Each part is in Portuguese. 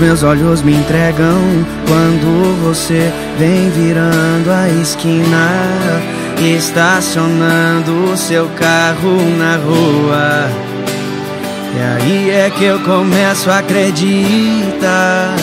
meus olhos me entregam quando você vem virando a esquina, estacionando o seu carro na rua. E aí é que eu começo a acreditar.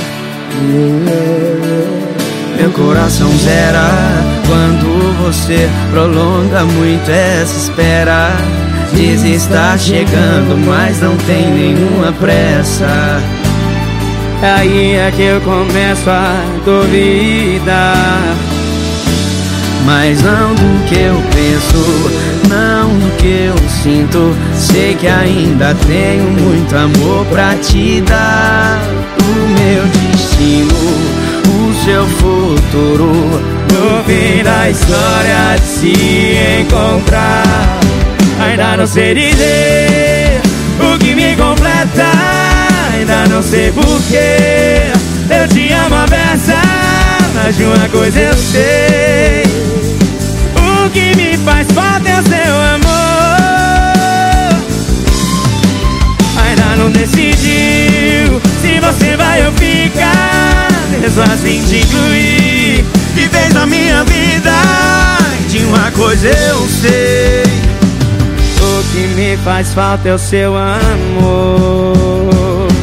Meu coração zera quando você prolonga muito essa espera. Diz estar chegando, mas não tem nenhuma pressa. Aí é que eu começo a duvidar. Mas não do que eu penso, não do que eu sinto. Sei que ainda tenho muito amor pra te dar. O meu destino, o seu futuro, no fim da história de se encontrar. Ainda não sei dizer o que me completa, ainda não sei porquê eu te amo a beça, mas de uma coisa eu sei: o que me faz falta é o seu amor. Ainda não decidiu se você vai ou ficar, mesmo assim te incluir de vez na minha vida. De uma coisa eu sei: o que me faz falta é o seu amor.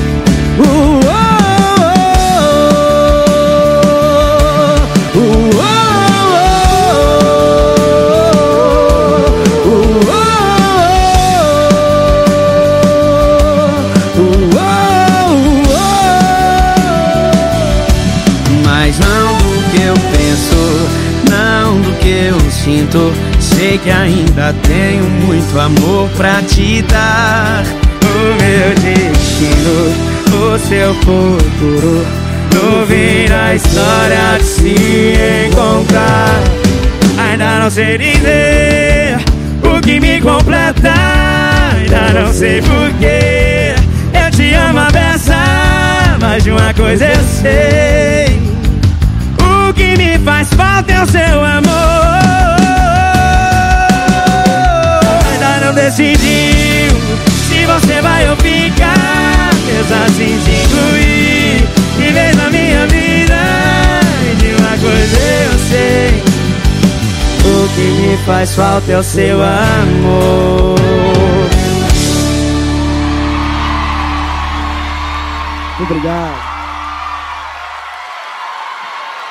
Mas não do que eu penso, não do que eu sinto. Sei que ainda tenho muito amor pra te dar. O meu destino, o seu futuro, no fim da história de se encontrar. Ainda não sei dizer o que me completa, ainda não sei porquê eu te amo a beça, mas de uma coisa eu sei: o que me faz falta é o seu amor. Decidiu se você vai ou ficar, mesmo assim te incluir de vez na minha vida. E de uma coisa eu sei: o que me faz falta é o seu amor. Obrigado.